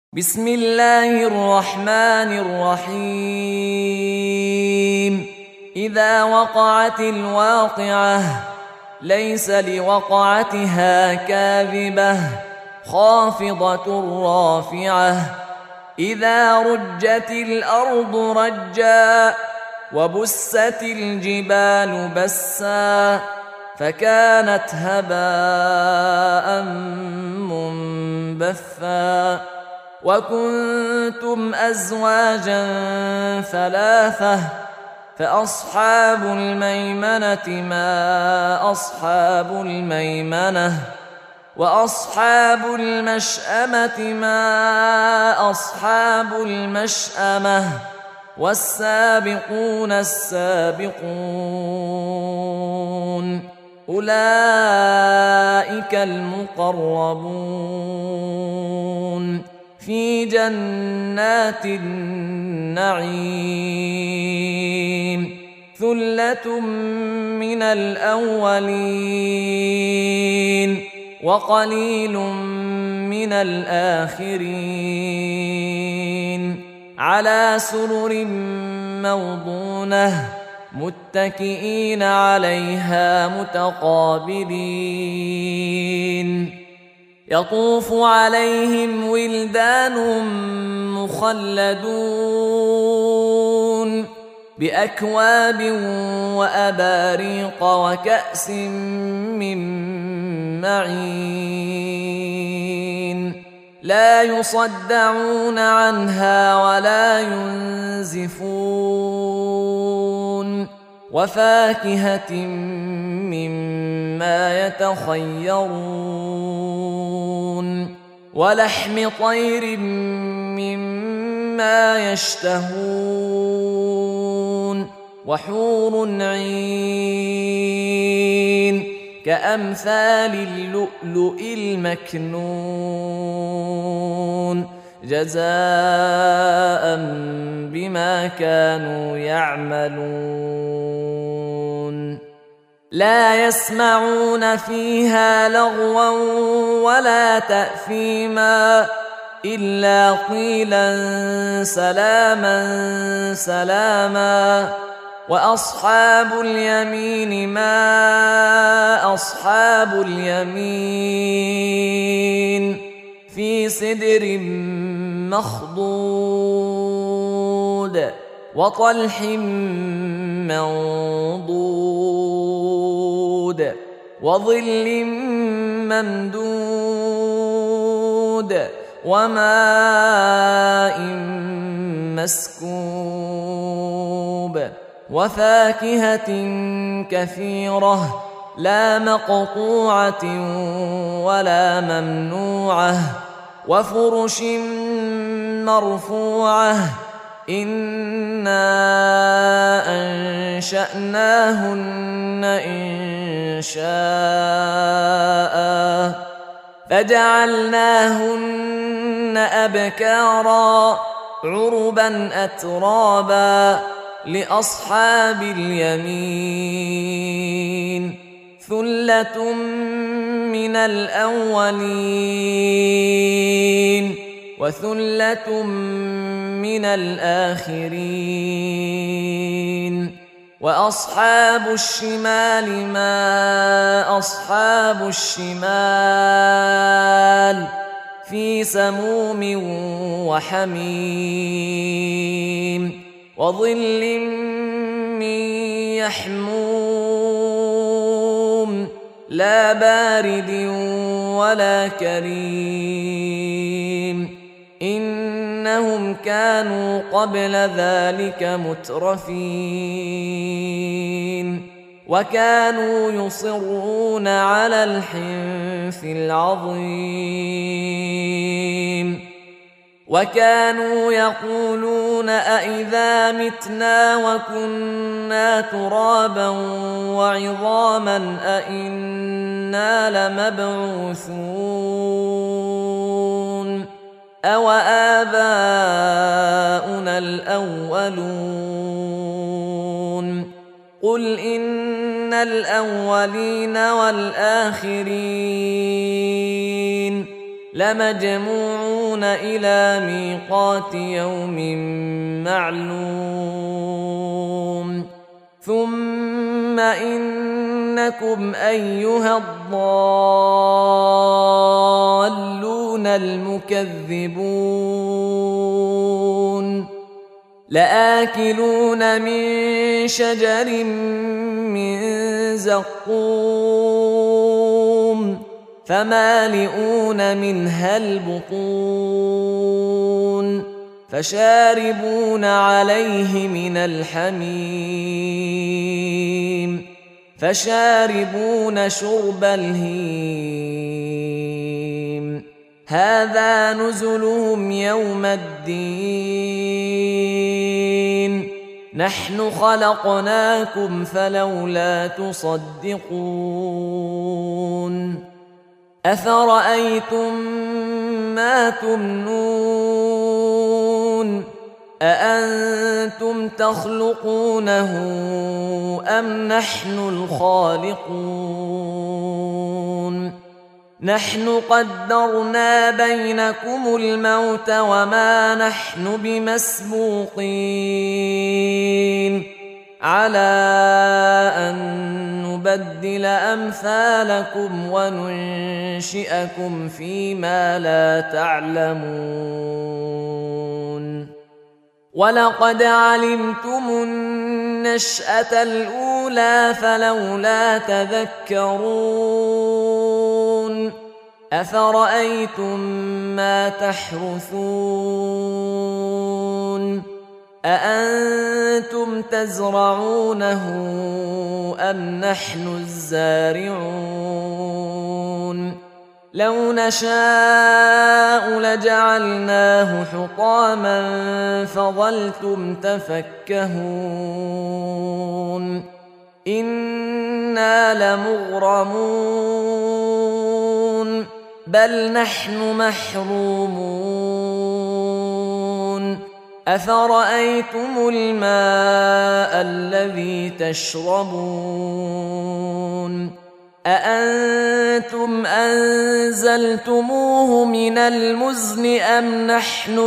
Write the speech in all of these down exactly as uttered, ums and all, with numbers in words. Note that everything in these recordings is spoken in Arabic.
بسم الله الرحمن الرحيم. إذا وقعت الواقعة ليس لوقعتها كاذبة خافضة رافعة. إذا رجت الأرض رجا وبست الجبال بسا فكانت هباء منبثا. وكنتم أزواجا ثلاثة فأصحاب الميمنة ما أصحاب الميمنة وأصحاب المشأمة ما أصحاب المشأمة والسابقون السابقون أولئك المقربون في جنات النعيم. ثلة من الأولين وقليل من الآخرين. على سرر موضونة متكئين عليها متقابلين. يطوف عليهم ولدان مخلدون بأكواب وأباريق وكأس من معين. لا يصدعون عنها ولا ينزفون. وفاكهة مما يتخيرون ولحم طير مما يشتهون وحور عين كأمثال اللؤلؤ المكنون جزاء بما كانوا يعملون. لا يسمعون فيها لغوا ولا تأثيما إلا قيلا سلاما سلاما. وأصحاب اليمين ما أصحاب اليمين في سدر مخضود وطلح منضود وظل ممدود وماء مسكوب وفاكهة كثيرة لا مقطوعة ولا ممنوعة وفرش مرفوعة. إنا أنشأناهن إنشاء فجعلناهن أبكارا عربا أترابا لأصحاب اليمين. ثلة من الأولين وثلة من الآخرين. وأصحاب الشمال ما أصحاب الشمال في سموم وحميم وظل من يحموم لا بارد ولا كريم. إنهم كانوا قبل ذلك مترفين وكانوا يصرون على الحنث العظيم. وكانوا يقولون أئذا متنا وكنا ترابا وعظاما أئنا لمبعوثون أو آباؤنا الأولون. قل إن الأولين والآخرين لمجموعون إلى ميقات يوم معلوم ثم إنكم أيها الضالون المكذبون لآكلون من شجر من زقوم فمالئون منها البطون فشاربون عليه من الحميم فشاربون شرب الهيم هذا نزلهم يوم الدين نحن خلقناكم فلولا تصدقون أفرأيتم ما تمنون أأنتم تخلقونه أم نحن الخالقون نحن قدرنا بينكم الموت وما نحن بمسبوقين على أن نبدل أمثالكم وننشئكم فيما لا تعلمون ولقد علمتم النشأة الأولى فلولا تذكرون أفرأيتم ما تحرثون أأنتم تزرعونه أم نحن الزارعون لو نشاء لجعلناه حطاما فظلتم تفكهون إنا لمغرمون بل نحن محرومون أفرأيتم الماء الذي تشربون أأنتم أنزلتموه من المزن أم نحن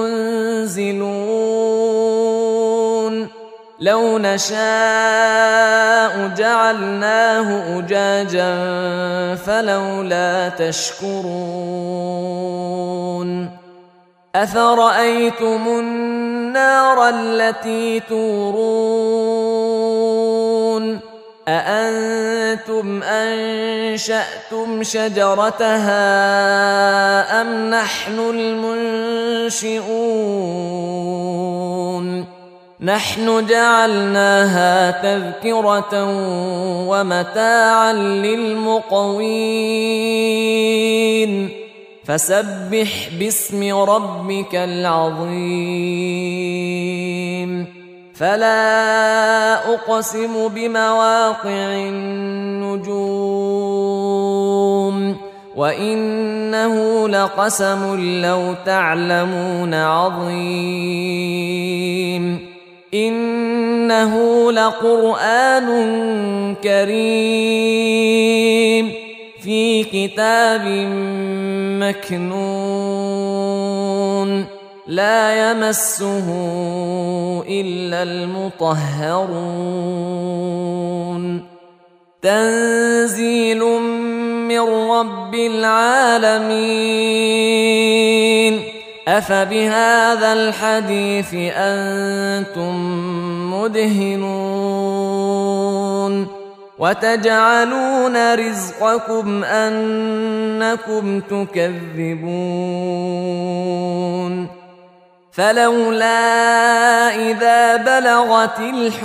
المنزلون لو نشاء جعلناه أجاجا فلولا تشكرون أفرأيتم النار التي تورون أأنتم أنشأتم شجرتها أم نحن المنشئون نحن جعلناها تذكرة ومتاعا للمقوين فسبح باسم ربك العظيم فلا أقسم بمواقع النجوم وإنه لقسم لو تعلمون عظيم إنه لقرآن كريم في كتاب مكنون لا يمسه إلا المطهرون تنزيل من رب العالمين أفبهذا الحديث أنتم مدهنون وتجعلون رزقكم أنكم تكذبون فلولا إذا بلغت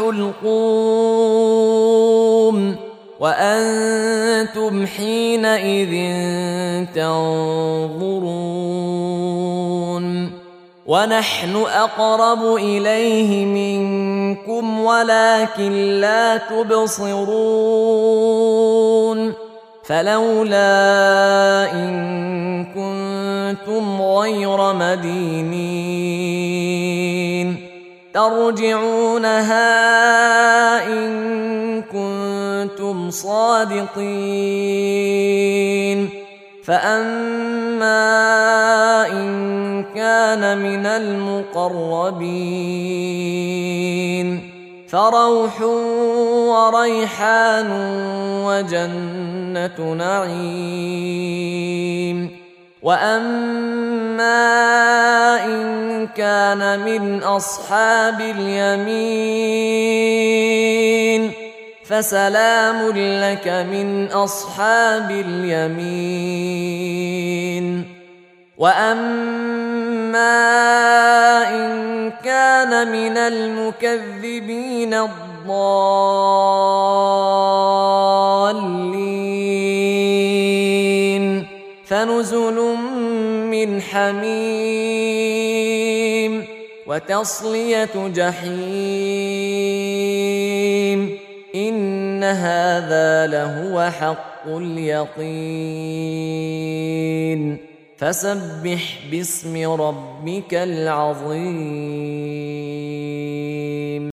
الحلقوم وأنتم حينئذ تنظرون ونحن أقرب إليه منكم ولكن لا تبصرون فلولا إن كنتم غير مدينين ترجعونها إن كنتم صادقين فأما إن كان من المقربين فروح وريحان وجنة نعيم. وأما إن كان من أصحاب اليمين فسلام لك من أصحاب اليمين. وأما إن كان من المكذبين الضالين فنزل من حميم وتصلية جحيم. إن هذا لهو حق اليقين. فسبح باسم ربك العظيم.